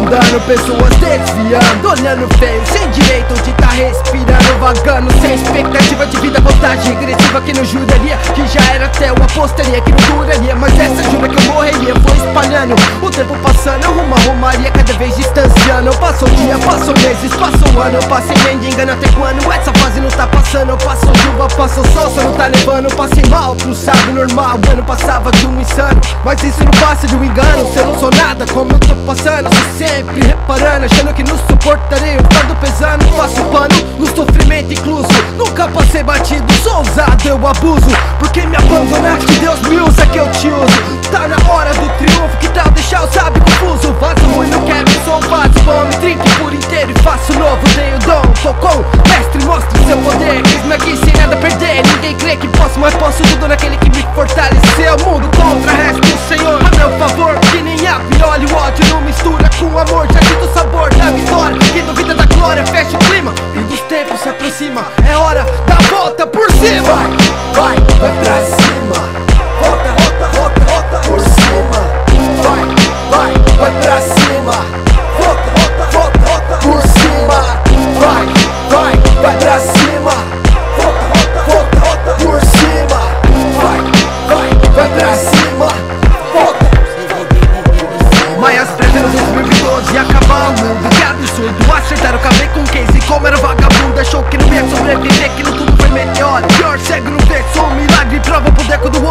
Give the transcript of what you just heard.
andando, pessoas desviando, olhando feio, sem direito de tá respirando, vagando, sem expectativa de vida, contagem regressiva que não juraria, que já era até uma apostaria que não duraria, mas essa jura que eu morreria. Foi espalhando, o tempo passando, rumo a Romaria, cada vez distanciando. Passou dia, passou meses, passou ano, passei mendigando até quando essa fase não tá passando. Passou chuva, passou sol, só não tá levando. Passei mal, pro sábio normal, o ano passava de um insano, mas isso não passa de um engano. Se eu não sou nada, como eu tô passando, se sempre reparando, achando que não suportarei o fardo pesando. Faço pano no sofrimento incluso, nunca passei batido, sou ousado, eu abuso. Porque me abandonar, que Deus me usa, que eu te uso. Tá na hora do triunfo, que tal deixar o sábio confuso? Vaso ruim, não quero, sou um vaso bom. Me trinque por inteiro e faço novo, dei o dom. Tô com o mestre, mostre seu poder. Eis-me aqui sem nada a perder, ninguém crê que posso, mas posso tudo naquele que me fortaleceu. Mundo contra, resto o Senhor a meu favor. Que nem a piolha, o ódio não mistura com amor. Já sinto o sabor da vitória, quem duvida da glória fecha o clima. E dos tempos se aproxima, é hora da volta por cima. Vai pra cima. Volta, volta, volta, volta por cima. Vai pra cima. Volta, volta, volta, volta por cima. Vai pra cima. Volta, volta, volta, volta por cima. Vai pra cima. Volta. Maias prévias no 2012 acabar o mundo. Que absurdo, acertaram, acabei com case. Como era vagabundo, achou que não ia sobreviver. Aquilo tudo foi meteoro. Pior, cego não vê, sou um milagre. Prova pro deco do